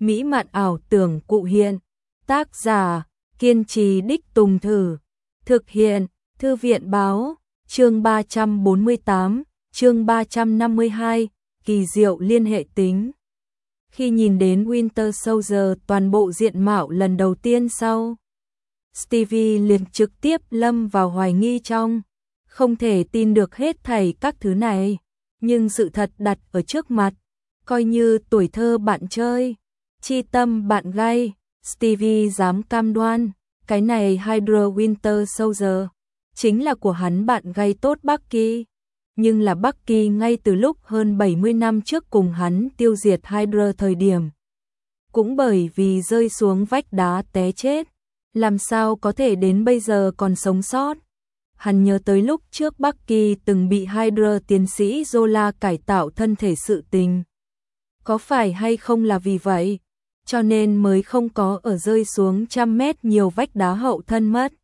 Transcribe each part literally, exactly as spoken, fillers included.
mỹ mạn ảo tưởng cụ hiện. Tác giả, kiên trì đích tùng thử. Thực hiện, Thư viện báo, chương ba trăm bốn mươi tám, chương ba trăm năm mươi hai, kỳ diệu liên hệ tính. Khi nhìn đến Winter Soldier toàn bộ diện mạo lần đầu tiên sau, Stevie liền trực tiếp lâm vào hoài nghi trong, không thể tin được hết thảy các thứ này, nhưng sự thật đặt ở trước mặt, coi như tuổi thơ bạn chơi, chi tâm bạn gay, Stevie dám cam đoan, cái này Hydra Winter Soldier chính là của hắn bạn gay tốt Bucky, nhưng là Bucky ngay từ lúc hơn bảy mươi năm trước cùng hắn tiêu diệt Hydra thời điểm, cũng bởi vì rơi xuống vách đá té chết, làm sao có thể đến bây giờ còn sống sót. Hắn nhớ tới lúc trước Bucky từng bị Hydra tiến sĩ Zola cải tạo thân thể sự tình. Có phải hay không là vì vậy, cho nên mới không có ở rơi xuống trăm mét nhiều vách đá hậu thân mất,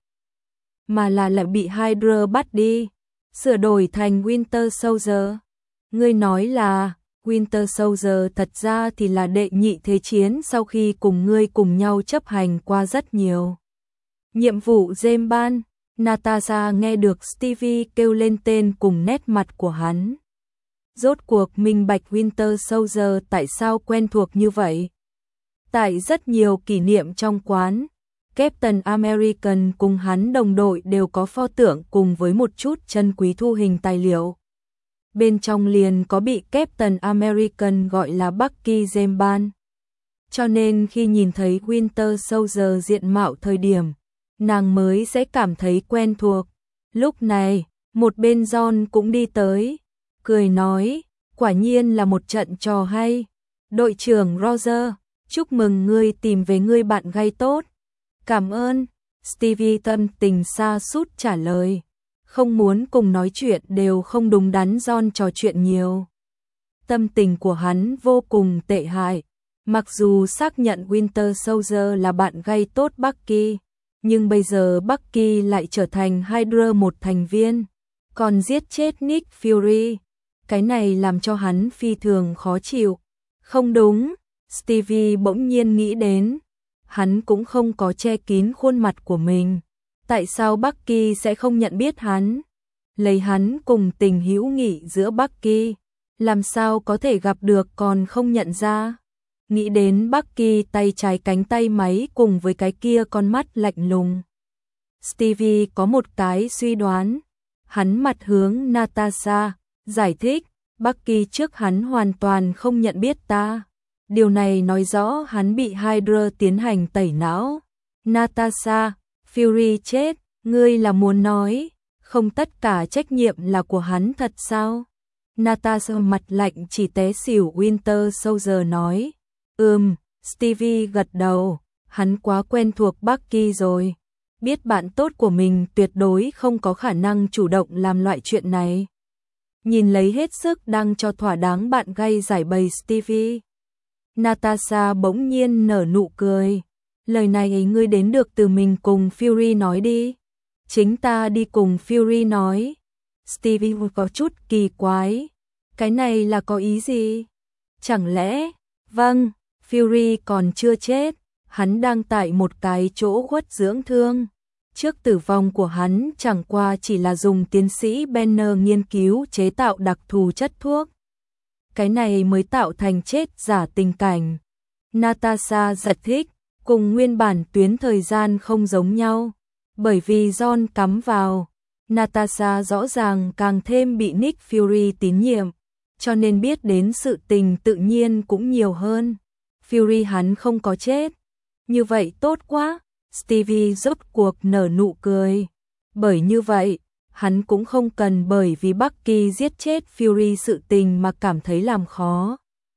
mà là lại bị Hydra bắt đi, sửa đổi thành Winter Soldier. Ngươi nói là, Winter Soldier thật ra thì là đệ nhị thế chiến sau khi cùng ngươi cùng nhau chấp hành qua rất nhiều nhiệm vụ James Bond. Natasha nghe được Stevie kêu lên tên cùng nét mặt của hắn. Rốt cuộc minh bạch Winter Soldier tại sao quen thuộc như vậy. Tại rất nhiều kỷ niệm trong quán, Captain American cùng hắn đồng đội đều có pho tượng cùng với một chút chân quý thu hình tài liệu. Bên trong liền có bị Captain American gọi là Bucky James Bond. Cho nên khi nhìn thấy Winter Soldier diện mạo thời điểm, nàng mới sẽ cảm thấy quen thuộc. Lúc này, một bên John cũng đi tới, cười nói, quả nhiên là một trận trò hay. Đội trưởng Roger, chúc mừng ngươi tìm về ngươi bạn gay tốt. Cảm ơn, Stevie tâm tình sa sút trả lời, không muốn cùng nói chuyện đều không đúng đắn John trò chuyện nhiều. Tâm tình của hắn vô cùng tệ hại, mặc dù xác nhận Winter Soldier là bạn gay tốt Bucky, nhưng bây giờ Bucky lại trở thành Hydra một thành viên, còn giết chết Nick Fury. Cái này làm cho hắn phi thường khó chịu. Không đúng, Stevie bỗng nhiên nghĩ đến, hắn cũng không có che kín khuôn mặt của mình. Tại sao Bucky sẽ không nhận biết hắn? Lấy hắn cùng tình hữu nghị giữa Bucky, làm sao có thể gặp được còn không nhận ra? Nghĩ đến Bucky tay trái cánh tay máy cùng với cái kia con mắt lạnh lùng, Stevie có một cái suy đoán. Hắn mặt hướng Natasha, giải thích, Bucky trước hắn hoàn toàn không nhận biết ta. Điều này nói rõ hắn bị Hydra tiến hành tẩy não. Natasha, Fury chết, ngươi là muốn nói, không tất cả trách nhiệm là của hắn thật sao? Natasha mặt lạnh chỉ té xỉu. Winter Soldier nói, ừm, Stevie gật đầu, hắn quá quen thuộc Bucky rồi. Biết bạn tốt của mình tuyệt đối không có khả năng chủ động làm loại chuyện này. Nhìn lấy hết sức đang cho thỏa đáng bạn gay giải bày Stevie, Natasha bỗng nhiên nở nụ cười. Lời này ấy ngươi đến được từ mình cùng Fury nói đi. Chính ta đi cùng Fury nói. Stevie có chút kỳ quái. Cái này là có ý gì? Chẳng lẽ, vâng, Fury còn chưa chết, hắn đang tại một cái chỗ khuất dưỡng thương. Trước tử vong của hắn chẳng qua chỉ là dùng tiến sĩ Banner nghiên cứu chế tạo đặc thù chất thuốc. Cái này mới tạo thành chết giả tình cảnh. Natasha giải thích, cùng nguyên bản tuyến thời gian không giống nhau. Bởi vì John cắm vào, Natasha rõ ràng càng thêm bị Nick Fury tín nhiệm, cho nên biết đến sự tình tự nhiên cũng nhiều hơn. Fury hắn không có chết. Như vậy tốt quá. Stevie rốt cuộc nở nụ cười. Bởi như vậy, hắn cũng không cần bởi vì Bucky giết chết Fury sự tình mà cảm thấy làm khó.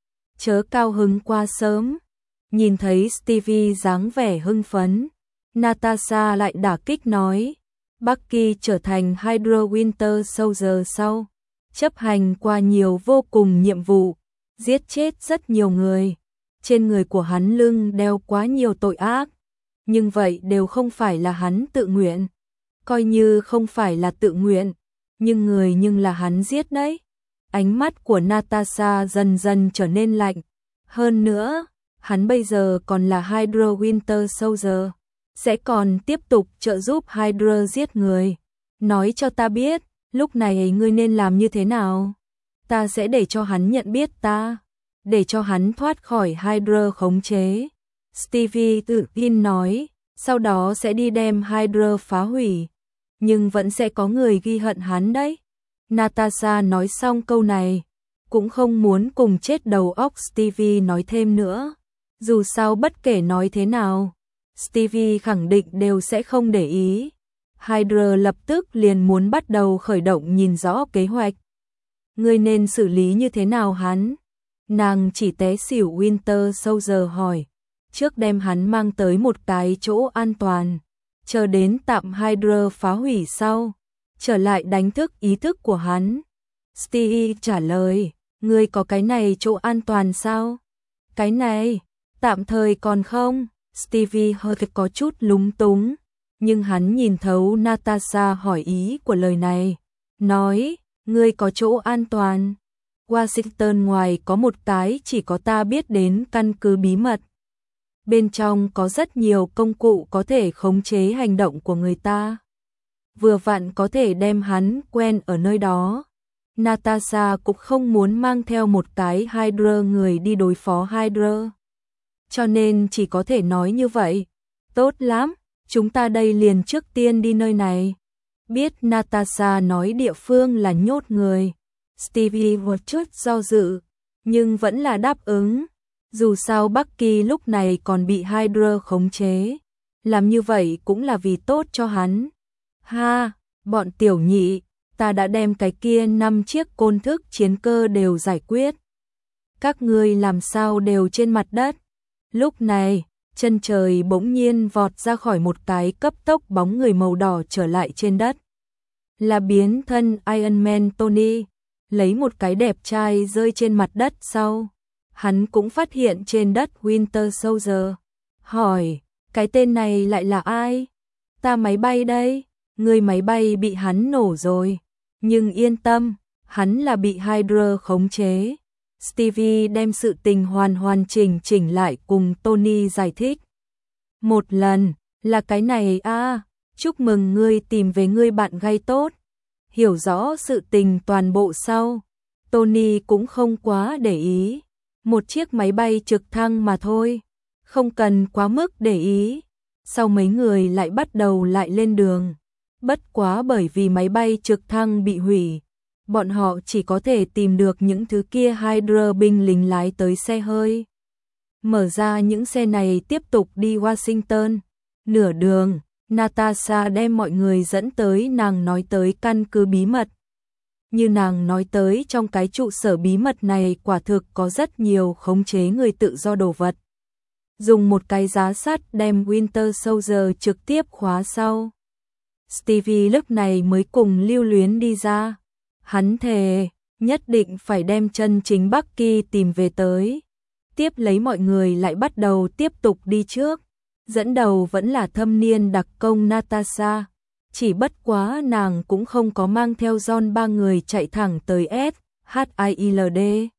Chớ cao hứng quá sớm. Nhìn thấy Stevie dáng vẻ hưng phấn, Natasha lại đả kích nói, Bucky trở thành Hydra Winter Soldier sau, chấp hành qua nhiều vô cùng nhiệm vụ, giết chết rất nhiều người. Trên người của hắn lưng đeo quá nhiều tội ác, nhưng vậy đều không phải là hắn tự nguyện. Coi như không phải là tự nguyện, nhưng người nhưng là hắn giết đấy. Ánh mắt của Natasha dần dần trở nên lạnh. Hơn nữa, hắn bây giờ còn là Hydra Winter Soldier, sẽ còn tiếp tục trợ giúp Hydra giết người. Nói cho ta biết, lúc này ngươi nên làm như thế nào? Ta sẽ để cho hắn nhận biết ta, để cho hắn thoát khỏi Hydra khống chế. Stevie tự tin nói, sau đó sẽ đi đem Hydra phá hủy, nhưng vẫn sẽ có người ghi hận hắn đấy. Natasha nói xong câu này, cũng không muốn cùng chết đầu óc Stevie nói thêm nữa. Dù sao bất kể nói thế nào, Stevie khẳng định đều sẽ không để ý. Hydra lập tức liền muốn bắt đầu khởi động nhìn rõ kế hoạch. Ngươi nên xử lý như thế nào hắn? Nàng chỉ té xỉu Winter Soldier hỏi. Trước đem hắn mang tới một cái chỗ an toàn, chờ đến tạm Hydra phá hủy sau, trở lại đánh thức ý thức của hắn. Stevie trả lời, ngươi có cái này chỗ an toàn sao? Cái này, tạm thời còn không. Stevie hơi có chút lúng túng, nhưng hắn nhìn thấu Natasha hỏi ý của lời này, nói, ngươi có chỗ an toàn. Washington ngoài có một cái chỉ có ta biết đến căn cứ bí mật. Bên trong có rất nhiều công cụ có thể khống chế hành động của người ta. Vừa vặn có thể đem hắn quen ở nơi đó. Natasha cũng không muốn mang theo một cái Hydra người đi đối phó Hydra, cho nên chỉ có thể nói như vậy. Tốt lắm, chúng ta đây liền trước tiên đi nơi này. Biết Natasha nói địa phương là nhốt người, Stevie một chút do dự, nhưng vẫn là đáp ứng. Dù sao Bucky lúc này còn bị Hydra khống chế, làm như vậy cũng là vì tốt cho hắn. Ha, bọn tiểu nhị, ta đã đem cái kia năm chiếc côn thức chiến cơ đều giải quyết. Các ngươi làm sao đều trên mặt đất? Lúc này, chân trời bỗng nhiên vọt ra khỏi một cái cấp tốc bóng người màu đỏ trở lại trên đất. Là biến thân Iron Man Tony, lấy một cái đẹp trai rơi trên mặt đất sau. Hắn cũng phát hiện trên đất Winter Soldier. Hỏi, cái tên này lại là ai? Ta máy bay đây. Người máy bay bị hắn nổ rồi. Nhưng yên tâm, hắn là bị Hydra khống chế. Stevie đem sự tình hoàn hoàn chỉnh chỉnh lại cùng Tony giải thích. Một lần, là cái này à, chúc mừng ngươi tìm về ngươi bạn gay tốt. Hiểu rõ sự tình toàn bộ sau, Tony cũng không quá để ý. Một chiếc máy bay trực thăng mà thôi, không cần quá mức để ý. Sau mấy người lại bắt đầu lại lên đường. Bất quá bởi vì máy bay trực thăng bị hủy, bọn họ chỉ có thể tìm được những thứ kia Hydra binh lính lái tới xe hơi. Mở ra những xe này tiếp tục đi Washington. Nửa đường, Natasha đem mọi người dẫn tới nàng nói tới căn cứ bí mật. Như nàng nói tới trong cái trụ sở bí mật này quả thực có rất nhiều khống chế người tự do đồ vật. Dùng một cái giá sắt đem Winter Soldier trực tiếp khóa sau. Stevie lúc này mới cùng Lưu Luyến đi ra. Hắn thề, nhất định phải đem chân chính Bucky tìm về tới. Tiếp lấy mọi người lại bắt đầu tiếp tục đi trước. Dẫn đầu vẫn là thâm niên đặc công Natasha. Chỉ bất quá nàng cũng không có mang theo John ba người chạy thẳng tới S H I L D,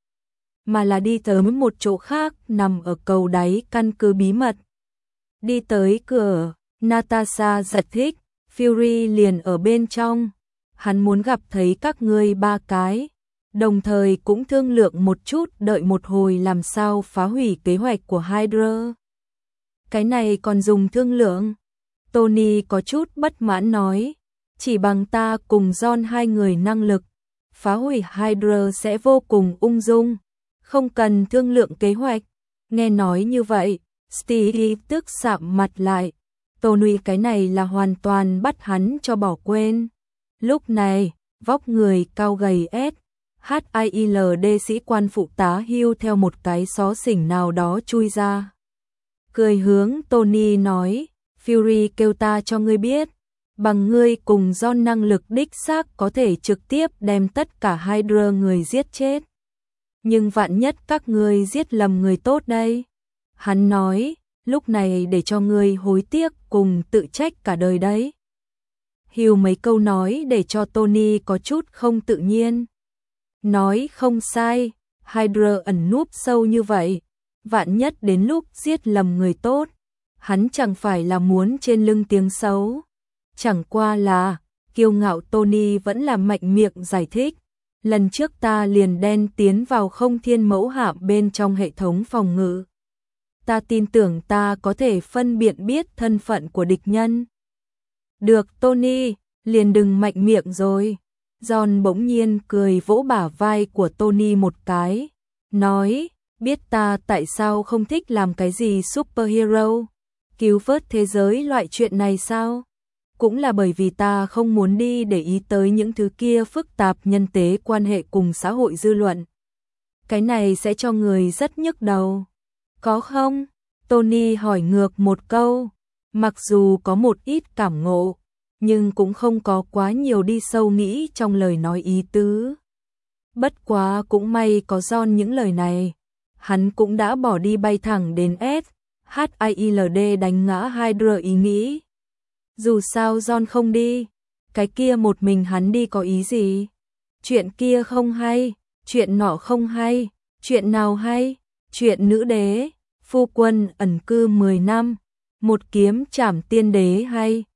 mà là đi tới một chỗ khác nằm ở cầu đáy căn cứ bí mật. Đi tới cửa, Natasha giật thích, Fury liền ở bên trong. Hắn muốn gặp thấy các ngươi ba cái, đồng thời cũng thương lượng một chút đợi một hồi làm sao phá hủy kế hoạch của Hydra. Cái này còn dùng thương lượng? Tony có chút bất mãn nói, chỉ bằng ta cùng John hai người năng lực, phá hủy Hydra sẽ vô cùng ung dung, không cần thương lượng kế hoạch. Nghe nói như vậy, Steve tức sạm mặt lại, Tony cái này là hoàn toàn bắt hắn cho bỏ quên. Lúc này, vóc người cao gầy S H I L D sĩ quan phụ tá hưu theo một cái xó xỉnh nào đó chui ra. Cười hướng Tony nói, Fury kêu ta cho ngươi biết, bằng ngươi cùng John năng lực đích xác có thể trực tiếp đem tất cả Hydra người giết chết. Nhưng vạn nhất các ngươi giết lầm người tốt đây. Hắn nói, lúc này để cho ngươi hối tiếc cùng tự trách cả đời đấy. Hưu mấy câu nói để cho Tony có chút không tự nhiên. Nói không sai, Hydra ẩn núp sâu như vậy, vạn nhất đến lúc giết lầm người tốt, hắn chẳng phải là muốn trên lưng tiếng xấu. Chẳng qua là, kiêu ngạo Tony vẫn là mạnh miệng giải thích. Lần trước ta liền đen tiến vào không thiên mẫu hạm bên trong hệ thống phòng ngự. Ta tin tưởng ta có thể phân biệt biết thân phận của địch nhân. Được Tony, liền đừng mạnh miệng rồi. John bỗng nhiên cười vỗ bả vai của Tony một cái, nói, biết ta tại sao không thích làm cái gì superhero, cứu vớt thế giới loại chuyện này sao? Cũng là bởi vì ta không muốn đi để ý tới những thứ kia phức tạp nhân tế quan hệ cùng xã hội dư luận. Cái này sẽ cho người rất nhức đầu. Có không? Tony hỏi ngược một câu, mặc dù có một ít cảm ngộ, nhưng cũng không có quá nhiều đi sâu nghĩ trong lời nói ý tứ. Bất quá cũng may có John những lời này, hắn cũng đã bỏ đi bay thẳng đến S H I L D đánh ngã Hydra ý nghĩ. Dù sao John không đi, cái kia một mình hắn đi có ý gì? Chuyện kia không hay, chuyện nọ không hay, chuyện nào hay? Chuyện nữ đế, phu quân ẩn cư mười năm, một kiếm trảm tiên đế hay?